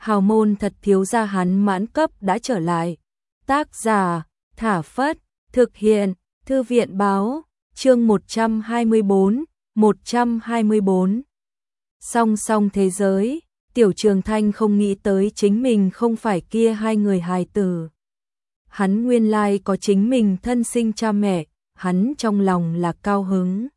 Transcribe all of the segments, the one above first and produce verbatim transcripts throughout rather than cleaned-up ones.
hào môn thật thiếu gia hắn mãn cấp đã trở lại. Tác giả, Thả Phất, thực hiện, Thư viện báo, chương một trăm hai mươi bốn, một trăm hai mươi bốn. Song song thế giới, Tiểu Trường Thanh không nghĩ tới chính mình không phải kia hai người hài tử. Hắn nguyên lai có chính mình thân sinh cha mẹ, hắn trong lòng là cao hứng.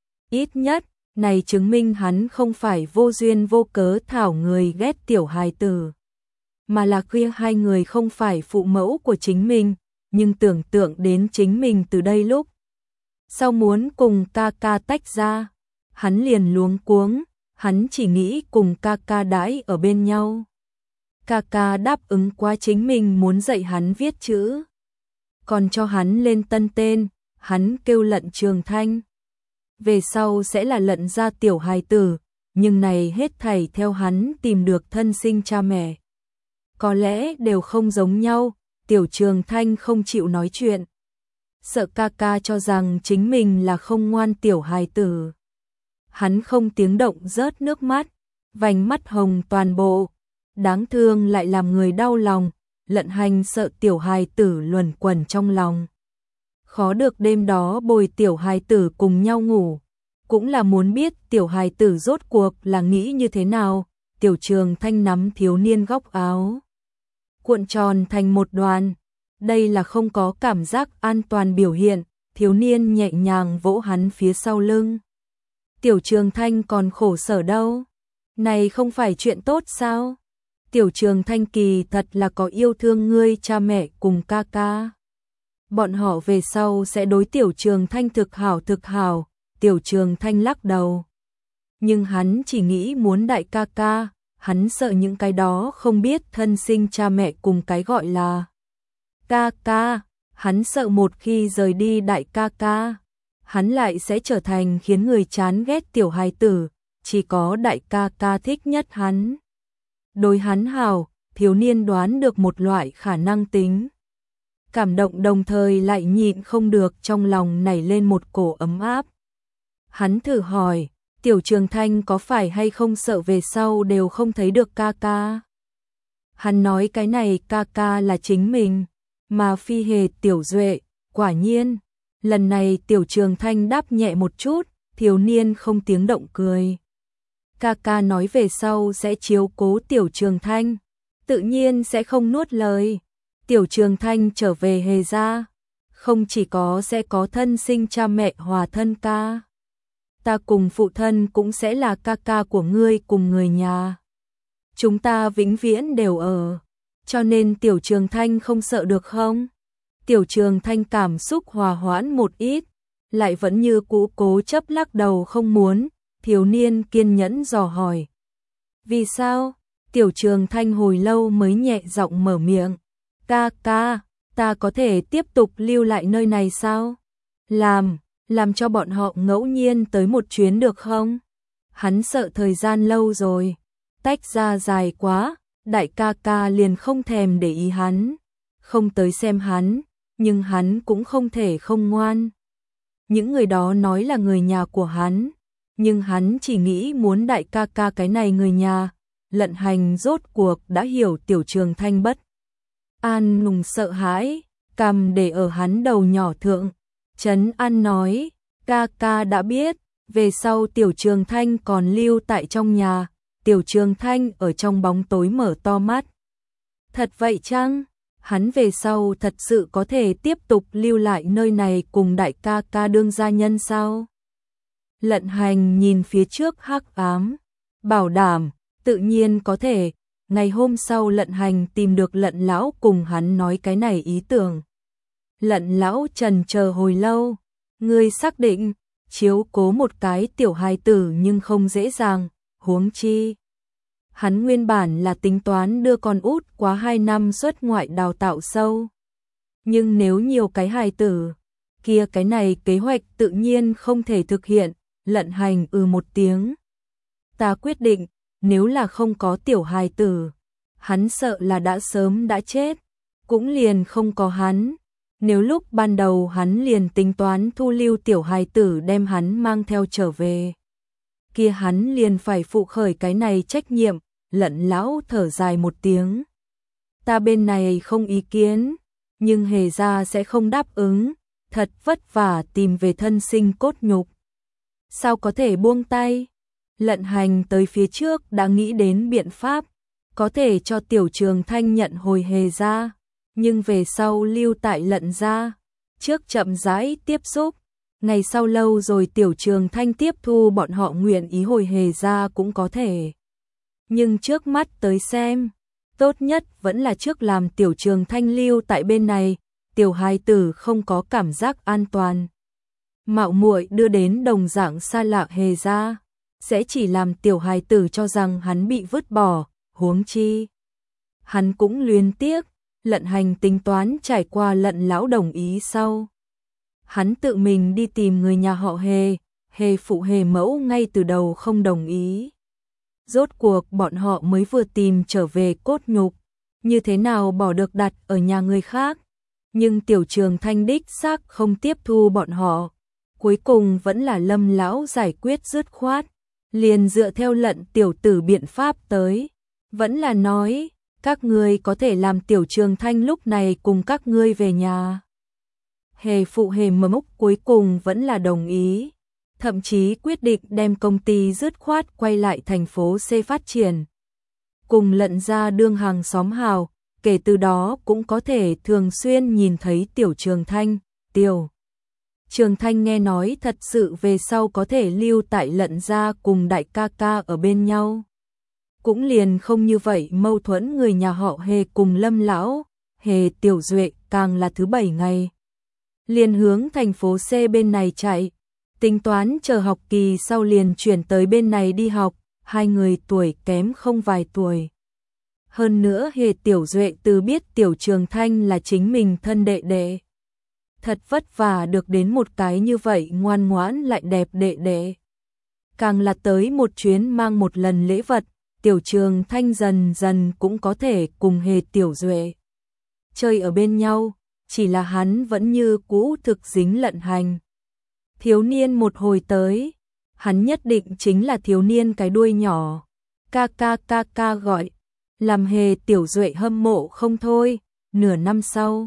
Ít nhất, này chứng minh hắn không phải vô duyên vô cớ thảo người ghét tiểu hài tử. Mà là kia hai người không phải phụ mẫu của chính mình, nhưng tưởng tượng đến chính mình từ đây lúc sau muốn cùng ca ca tách ra, hắn liền luống cuống, hắn chỉ nghĩ cùng ca ca đãi ở bên nhau. Ca ca đáp ứng quá chính mình muốn dạy hắn viết chữ, còn cho hắn lên tân tên, hắn kêu Lận Trường Thanh. Về sau sẽ là Lận gia tiểu hài tử, nhưng này hết thảy theo hắn tìm được thân sinh cha mẹ. Có lẽ đều không giống nhau, Tiểu Trường Thanh không chịu nói chuyện. Sợ ca ca cho rằng chính mình là không ngoan tiểu hài tử. Hắn không tiếng động rớt nước mắt, vành mắt hồng toàn bộ. Đáng thương lại làm người đau lòng, Lận Hành sợ tiểu hài tử luẩn quẩn trong lòng. Khó được đêm đó bồi tiểu hài tử cùng nhau ngủ, cũng là muốn biết tiểu hài tử rốt cuộc là nghĩ như thế nào. Tiểu Trường Thanh nắm thiếu niên góc áo, cuộn tròn thành một đoàn. Đây là không có cảm giác an toàn biểu hiện, thiếu niên nhẹ nhàng vỗ hắn phía sau lưng. Tiểu Trường Thanh còn khổ sở đâu, này không phải chuyện tốt sao? Tiểu Trường Thanh kỳ thật là có yêu thương ngươi cha mẹ cùng ca ca. Bọn họ về sau sẽ đối Tiểu Trường Thanh thực hảo thực hảo. Tiểu Trường Thanh lắc đầu. Nhưng hắn chỉ nghĩ muốn đại ca ca, hắn sợ những cái đó không biết thân sinh cha mẹ cùng cái gọi là ca ca, hắn sợ một khi rời đi đại ca ca, hắn lại sẽ trở thành khiến người chán ghét tiểu hài tử, chỉ có đại ca ca thích nhất hắn. Đối hắn hảo, thiếu niên đoán được một loại khả năng tính. Cảm động đồng thời lại nhịn không được trong lòng nảy lên một cổ ấm áp. Hắn thử hỏi, Tiểu Trường Thanh có phải hay không sợ về sau đều không thấy được ca ca? Hắn nói cái này ca ca là chính mình, mà phi hề Tiểu Duệ. Quả nhiên, lần này Tiểu Trường Thanh đáp nhẹ một chút, thiếu niên không tiếng động cười. Ca ca nói về sau sẽ chiếu cố Tiểu Trường Thanh, tự nhiên sẽ không nuốt lời. Tiểu Trường Thanh trở về hề gia, không chỉ có sẽ có thân sinh cha mẹ hòa thân ca. Ta cùng phụ thân cũng sẽ là ca ca của ngươi cùng người nhà. Chúng ta vĩnh viễn đều ở, cho nên Tiểu Trường Thanh không sợ được không? Tiểu Trường Thanh cảm xúc hòa hoãn một ít, lại vẫn như cũ cố chấp lắc đầu không muốn. Thiếu niên kiên nhẫn dò hỏi. Vì sao? Tiểu Trường Thanh hồi lâu mới nhẹ giọng mở miệng. Ca ca, ta có thể tiếp tục lưu lại nơi này sao? Làm, làm cho bọn họ ngẫu nhiên tới một chuyến được không? Hắn sợ thời gian lâu rồi, tách ra dài quá, đại ca ca liền không thèm để ý hắn, không tới xem hắn, nhưng hắn cũng không thể không ngoan. Những người đó nói là người nhà của hắn, nhưng hắn chỉ nghĩ muốn đại ca ca cái này người nhà. Lận Hành rốt cuộc đã hiểu Tiểu Trường Thanh bất an nùng sợ hãi, cầm để ở hắn đầu nhỏ thượng. Trấn An nói, ca ca đã biết, về sau Tiểu Trường Thanh còn lưu tại trong nhà. Tiểu Trường Thanh ở trong bóng tối mở to mắt. Thật vậy chăng? Hắn về sau thật sự có thể tiếp tục lưu lại nơi này cùng đại ca ca đương gia nhân sao? Lận Hành nhìn phía trước hắc ám, bảo đảm, tự nhiên có thể. Ngày hôm sau Lận Hành tìm được Lận lão cùng hắn nói cái này ý tưởng. Lận lão trần chờ hồi lâu, ngươi xác định, chiếu cố một cái tiểu hài tử nhưng không dễ dàng, huống chi. Hắn nguyên bản là tính toán đưa con út quá hai năm xuất ngoại đào tạo sâu. Nhưng nếu nhiều cái hài tử, kia cái này kế hoạch tự nhiên không thể thực hiện. Lận Hành ừ một tiếng. Ta quyết định, nếu là không có tiểu hài tử, hắn sợ là đã sớm đã chết, cũng liền không có hắn. Nếu lúc ban đầu hắn liền tính toán thu lưu tiểu hài tử đem hắn mang theo trở về, kia hắn liền phải phụ khởi cái này trách nhiệm, Lận lão thở dài một tiếng. Ta bên này không ý kiến, nhưng Hề gia sẽ không đáp ứng, thật vất vả tìm về thân sinh cốt nhục. Sao có thể buông tay? Lận Hành tới phía trước đã nghĩ đến biện pháp, có thể cho Tiểu Trường Thanh nhận hồi Hề gia, nhưng về sau lưu tại Lận gia, trước chậm rãi tiếp xúc, ngày sau lâu rồi Tiểu Trường Thanh tiếp thu bọn họ nguyện ý hồi Hề gia cũng có thể. Nhưng trước mắt tới xem, tốt nhất vẫn là trước làm Tiểu Trường Thanh lưu tại bên này, tiểu hài tử không có cảm giác an toàn. Mạo muội đưa đến đồng dạng xa lạ Hề gia, sẽ chỉ làm tiểu hài tử cho rằng hắn bị vứt bỏ, huống chi. Hắn cũng luyến tiếc, Lận Hành tính toán trải qua Lận lão đồng ý sau. Hắn tự mình đi tìm người nhà họ Hề, Hề phụ Hề mẫu ngay từ đầu không đồng ý. Rốt cuộc bọn họ mới vừa tìm trở về cốt nhục, như thế nào bỏ được đặt ở nhà người khác. Nhưng Tiểu Trường Thanh đích xác không tiếp thu bọn họ. Cuối cùng vẫn là Lâm lão giải quyết dứt khoát, liền dựa theo Lận tiểu tử biện pháp tới. Vẫn là nói, các ngươi có thể làm Tiểu Trường Thanh lúc này cùng các ngươi về nhà. Hề phụ Hề mẫu cuối cùng vẫn là đồng ý, thậm chí quyết định đem công ty dứt khoát quay lại thành phố C phát triển. Cùng Lận gia đương hàng xóm hào, kể từ đó cũng có thể thường xuyên nhìn thấy Tiểu Trường Thanh. Tiểu Trường Thanh nghe nói thật sự về sau có thể lưu tại Lận gia cùng đại ca ca ở bên nhau. Cũng liền không như vậy mâu thuẫn người nhà họ Hề cùng Lâm lão, Hề Tiểu Duệ càng là thứ bảy ngày. Liền hướng thành phố C bên này chạy, tính toán chờ học kỳ sau liền chuyển tới bên này đi học, hai người tuổi kém không vài tuổi. Hơn nữa Hề Tiểu Duệ từ biết Tiểu Trường Thanh là chính mình thân đệ đệ. Thật vất vả được đến một cái như vậy ngoan ngoãn lại đẹp đệ đệ. Càng là tới một chuyến mang một lần lễ vật, Tiểu Trường Thanh dần dần cũng có thể cùng Hề Tiểu Duệ chơi ở bên nhau, chỉ là hắn vẫn như cũ thực dính Lận Hành. Thiếu niên một hồi tới, hắn nhất định chính là thiếu niên cái đuôi nhỏ, ca ca ca ca gọi, làm Hề Tiểu Duệ hâm mộ không thôi. Nửa năm sau,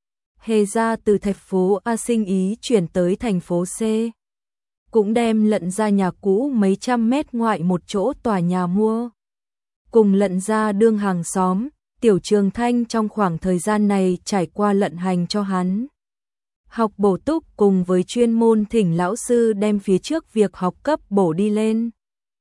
Hề gia từ thành phố A sinh ý chuyển tới thành phố C, cũng đem Lận gia nhà cũ mấy trăm mét ngoại một chỗ tòa nhà mua. Cùng Lận gia đương hàng xóm, Tiểu Trường Thanh trong khoảng thời gian này trải qua Lận Hành cho hắn học bổ túc cùng với chuyên môn thỉnh lão sư đem phía trước việc học cấp bổ đi lên.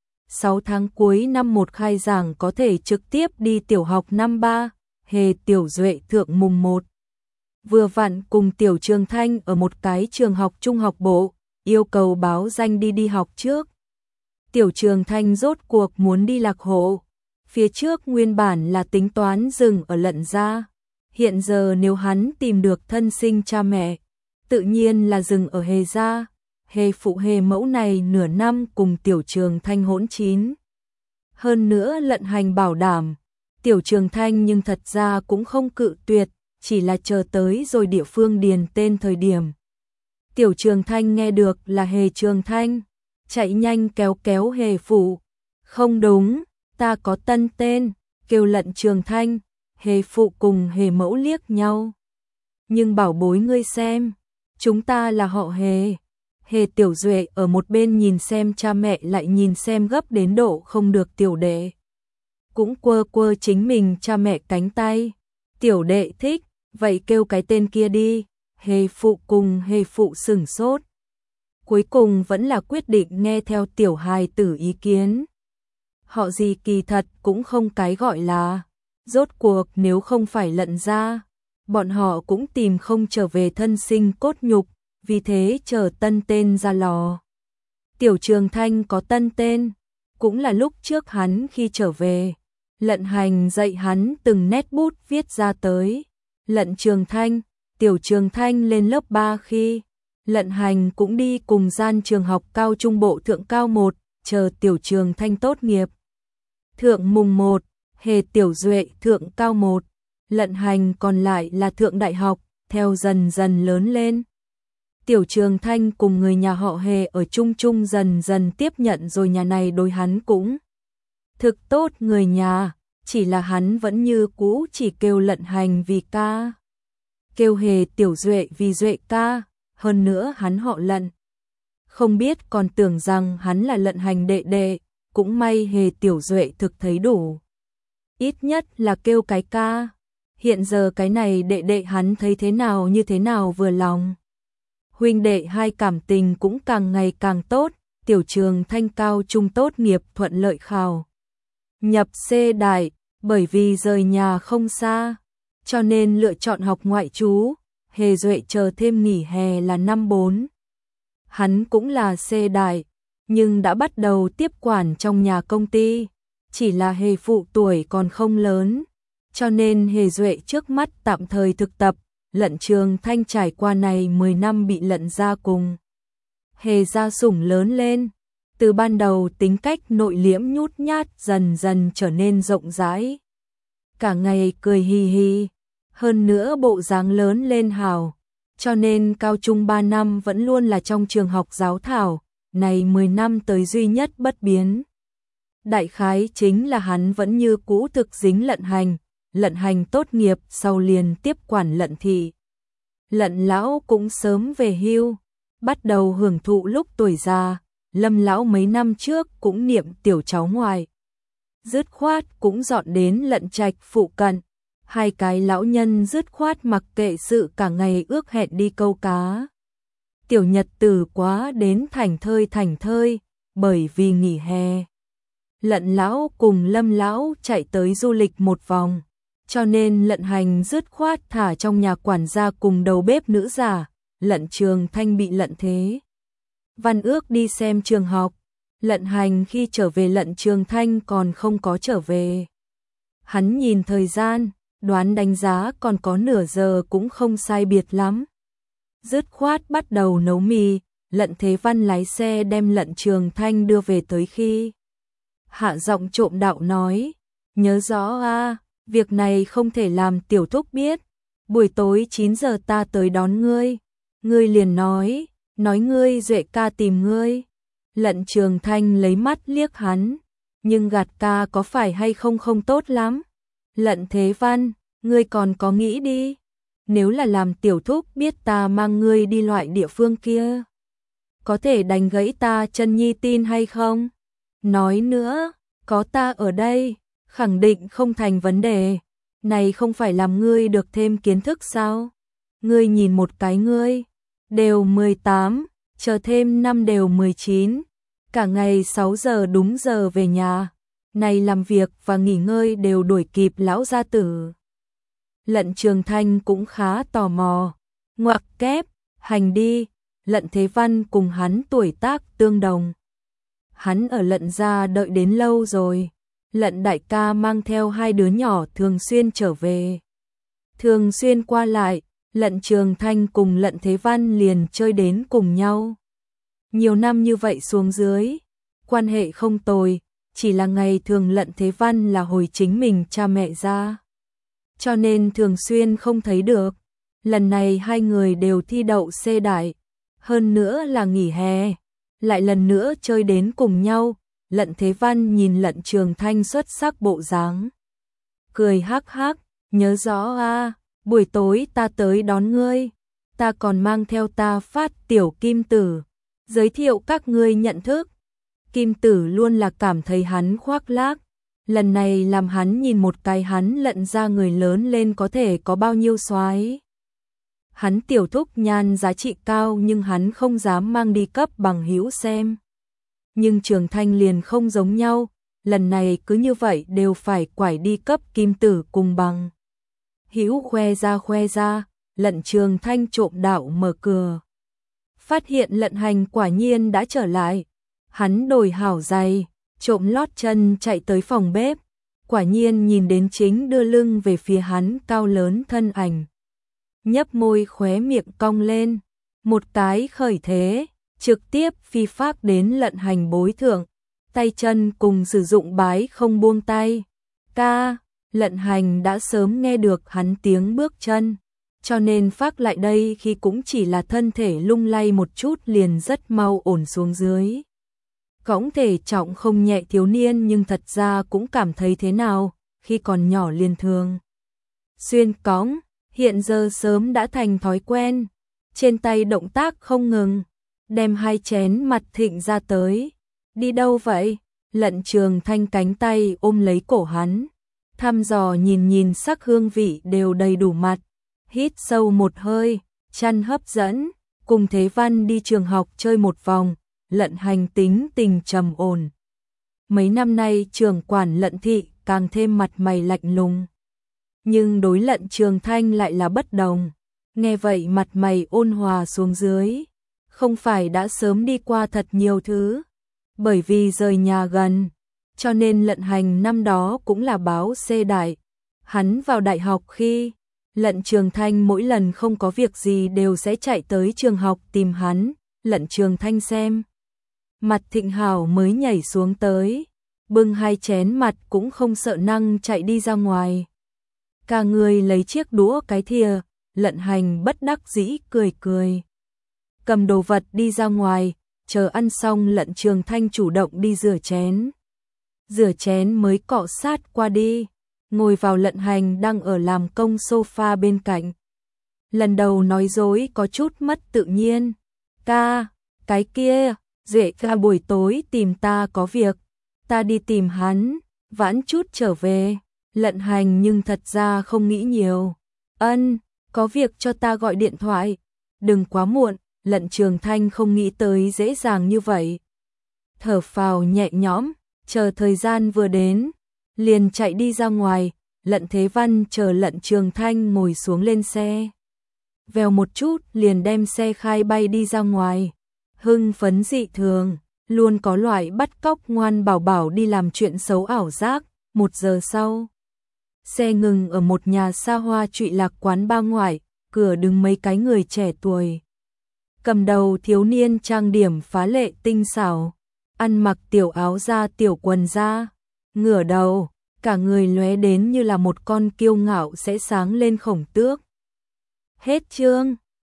sáu tháng cuối năm một khai giảng có thể trực tiếp đi tiểu học năm ba, Hề Tiểu Duệ thượng mùng một. Vừa vặn cùng Tiểu Trường Thanh ở một cái trường học trung học bộ, yêu cầu báo danh đi đi học trước. Tiểu Trường Thanh rốt cuộc muốn đi lạc hộ, phía trước nguyên bản là tính toán dừng ở Lận gia, hiện giờ nếu hắn tìm được thân sinh cha mẹ, tự nhiên là dừng ở Hề gia. Hề phụ Hề mẫu này nửa năm cùng Tiểu Trường Thanh hỗn chín. Hơn nữa Lận Hành bảo đảm, Tiểu Trường Thanh nhưng thật ra cũng không cự tuyệt, chỉ là chờ tới rồi địa phương điền tên thời điểm. Tiểu Trường Thanh nghe được là Hề Trường Thanh, chạy nhanh kéo kéo Hề phụ. Không đúng, ta có tân tên, kêu Lận Trường Thanh. Hề phụ cùng Hề mẫu liếc nhau. Nhưng bảo bối ngươi xem, chúng ta là họ Hề. Hề Tiểu Duệ ở một bên nhìn xem cha mẹ lại nhìn xem gấp đến độ không được tiểu đệ. Cũng quơ quơ chính mình cha mẹ cánh tay. Tiểu đệ thích, vậy kêu cái tên kia đi. Hề phụ cùng Hề phụ sửng sốt. Cuối cùng vẫn là quyết định nghe theo tiểu hài tử ý kiến. Họ gì kỳ thật cũng không cái gọi là. Rốt cuộc nếu không phải Lận gia, bọn họ cũng tìm không trở về thân sinh cốt nhục, vì thế chờ tân tên ra lò. Tiểu Trường Thanh có tân tên, cũng là lúc trước hắn khi trở về, Lận Hành dạy hắn từng nét bút viết ra tới. Lận Trường Thanh, Tiểu Trường Thanh lên lớp ba khi, Lận Hành cũng đi cùng gian trường học cao trung bộ thượng cao một, chờ Tiểu Trường Thanh tốt nghiệp. Thượng mùng một, Hề Tiểu Duệ thượng cao một, Lận Hành còn lại là thượng đại học, theo dần dần lớn lên. Tiểu Trường Thanh cùng người nhà họ Hề ở chung chung dần dần tiếp nhận rồi nhà này đối hắn cũng thực tốt người nhà, chỉ là hắn vẫn như cũ chỉ kêu Lận Hành vì ca. Kêu Hề Tiểu Duệ vì Duệ ca, hơn nữa hắn họ Lận. Không biết còn tưởng rằng hắn là Lận Hành đệ đệ, cũng may Hề Tiểu Duệ thực thấy đủ. Ít nhất là kêu cái ca. Hiện giờ cái này đệ đệ hắn thấy thế nào như thế nào vừa lòng. Huynh đệ hai cảm tình cũng càng ngày càng tốt, Tiểu Trường Thanh cao trung tốt nghiệp thuận lợi khảo nhập C đại, bởi vì rời nhà không xa, cho nên lựa chọn học ngoại trú. Hề Duệ chờ thêm nghỉ hè là năm bốn. Hắn cũng là C đại, nhưng đã bắt đầu tiếp quản trong nhà công ty, chỉ là Hề phụ tuổi còn không lớn, cho nên Hề Duệ trước mắt tạm thời thực tập. Lận Trường Thanh trải qua này mười năm bị Lận gia cùng Hề gia sủng lớn lên, từ ban đầu tính cách nội liễm nhút nhát dần dần trở nên rộng rãi. Cả ngày cười hì hì, hơn nữa bộ dáng lớn lên hào, cho nên cao trung ba năm vẫn luôn là trong trường học giáo thảo, này mười năm tới duy nhất bất biến. Đại khái chính là hắn vẫn như cũ thực dính Lận Hành. Lận Hành tốt nghiệp sau liền tiếp quản Lận thị. Lận lão cũng sớm về hưu, bắt đầu hưởng thụ lúc tuổi già. Lâm lão mấy năm trước cũng niệm tiểu cháu ngoại, dứt khoát cũng dọn đến Lận Trạch phụ cận. Hai cái lão nhân dứt khoát mặc kệ sự cả ngày ước hẹn đi câu cá. Tiểu nhật tử quá đến thành thơi thành thơi, bởi vì nghỉ hè. Lận lão cùng Lâm lão chạy tới du lịch một vòng, cho nên Lận Hành dứt khoát thả trong nhà quản gia cùng đầu bếp nữ giả. Lận Trường Thanh bị Lận Thế Văn ước đi xem trường học. Lận Hành khi trở về Lận Trường Thanh còn không có trở về. Hắn nhìn thời gian, đoán đánh giá còn có nửa giờ cũng không sai biệt lắm. Dứt khoát bắt đầu nấu mì. Lận Thế Văn lái xe đem Lận Trường Thanh đưa về tới khi hạ giọng trộm đạo nói, nhớ rõ a, việc này không thể làm tiểu thúc biết. Buổi tối chín giờ ta tới đón ngươi. Ngươi liền nói, nói ngươi Duệ ca tìm ngươi. Lận Trường Thanh lấy mắt liếc hắn, nhưng gạt ca có phải hay không không tốt lắm. Lận Thế Văn, ngươi còn có nghĩ đi. Nếu là làm tiểu thúc biết ta mang ngươi đi loại địa phương kia, có thể đánh gãy ta chân nhi tin hay không? Nói nữa, có ta ở đây, khẳng định không thành vấn đề. Này không phải làm ngươi được thêm kiến thức sao? Ngươi nhìn một cái ngươi, đều mười tám, chờ thêm năm đều mười chín. Cả ngày sáu giờ đúng giờ về nhà. Này làm việc và nghỉ ngơi đều đuổi kịp lão gia tử. Lận Trường Thanh cũng khá tò mò. Ngoặc kép, hành đi. Lận Thế Văn cùng hắn tuổi tác tương đồng. Hắn ở Lận gia đợi đến lâu rồi. Lận đại ca mang theo hai đứa nhỏ thường xuyên trở về. Thường xuyên qua lại, Lận Trường Thanh cùng Lận Thế Văn liền chơi đến cùng nhau. Nhiều năm như vậy xuống dưới, quan hệ không tồi, chỉ là ngày thường Lận Thế Văn là hồi chính mình cha mẹ ra, cho nên thường xuyên không thấy được. Lần này hai người đều thi đậu C đại, hơn nữa là nghỉ hè, lại lần nữa chơi đến cùng nhau. Lận Thế Văn nhìn Lận Trường Thanh xuất sắc bộ dáng, cười hắc hắc, nhớ rõ a, buổi tối ta tới đón ngươi, ta còn mang theo ta phát tiểu Kim Tử, giới thiệu các ngươi nhận thức. Kim Tử luôn là cảm thấy hắn khoác lác, lần này làm hắn nhìn một cái hắn Lận ra người lớn lên có thể có bao nhiêu soái. Hắn tiểu thúc nhan giá trị cao nhưng hắn không dám mang đi cấp bằng hữu xem. Nhưng Trường Thanh liền không giống nhau, lần này cứ như vậy đều phải quải đi cấp Kim Tử cùng bằng hữu khoe ra khoe ra. Lận Trường Thanh trộm đạo mở cửa, phát hiện Lận Hành quả nhiên đã trở lại. Hắn đổi hảo giày, trộm lót chân chạy tới phòng bếp, quả nhiên nhìn đến chính đưa lưng về phía hắn cao lớn thân ảnh. Nhấp môi khóe miệng cong lên, một cái khởi thế, trực tiếp phi phác đến Lận Hành bối thượng, tay chân cùng sử dụng bái không buông tay. Ca, Lận Hành đã sớm nghe được hắn tiếng bước chân, cho nên phác lại đây khi cũng chỉ là thân thể lung lay một chút liền rất mau ổn xuống dưới. cõng thể trọng không nhẹ thiếu niên nhưng thật ra cũng cảm thấy thế nào, khi còn nhỏ liền thường xuyên cõng, hiện giờ sớm đã thành thói quen, trên tay động tác không ngừng, đem hai chén mặt thịnh ra tới. Đi đâu vậy? Lận Trường Thanh cánh tay ôm lấy cổ hắn, thăm dò nhìn nhìn sắc hương vị đều đầy đủ mặt, hít sâu một hơi, chăn hấp dẫn, cùng Thế Văn đi trường học chơi một vòng. Lận Hành tính tình trầm ổn. Mấy năm nay trưởng quản Lận thị càng thêm mặt mày lạnh lùng. Nhưng đối Lận Trường Thanh lại là bất đồng. Nghe vậy mặt mày ôn hòa xuống dưới. Không phải đã sớm đi qua thật nhiều thứ. Bởi vì rời nhà gần. Cho nên Lận Hành năm đó cũng là báo C đại. Hắn vào đại học khi Lận Trường Thanh mỗi lần không có việc gì đều sẽ chạy tới trường học tìm hắn. Lận Trường Thanh xem mặt Thịnh Hảo mới nhảy xuống tới, bưng hai chén mặt cũng không sợ năng chạy đi ra ngoài. Cả người lấy chiếc đũa cái thìa, Lận Hành bất đắc dĩ cười cười. Cầm đồ vật đi ra ngoài, chờ ăn xong Lận Trường Thanh chủ động đi rửa chén. Rửa chén mới cọ sát qua đi, ngồi vào Lận Hành đang ở làm công sofa bên cạnh. Lần đầu nói dối có chút mất tự nhiên. Ca, cái kia, Duệ ca buổi tối tìm ta có việc, ta đi tìm hắn, vãn chút trở về. Lận Hành nhưng thật ra không nghĩ nhiều. Ân, có việc cho ta gọi điện thoại, đừng quá muộn. Lận Trường Thanh không nghĩ tới dễ dàng như vậy. Thở phào nhẹ nhõm, chờ thời gian vừa đến, liền chạy đi ra ngoài. Lận Thế Văn chờ Lận Trường Thanh ngồi xuống lên xe. Vèo một chút liền đem xe khai bay đi ra ngoài. Hưng phấn dị thường, luôn có loại bắt cóc ngoan bảo bảo đi làm chuyện xấu ảo giác. Một giờ sau, xe ngừng ở một nhà xa hoa trụy lạc quán ba ngoại, cửa đứng mấy cái người trẻ tuổi. Cầm đầu thiếu niên trang điểm phá lệ tinh xảo, ăn mặc tiểu áo da tiểu quần da, ngửa đầu, cả người lóe đến như là một con kiêu ngạo sẽ sáng lên khổng tước. Hết chương.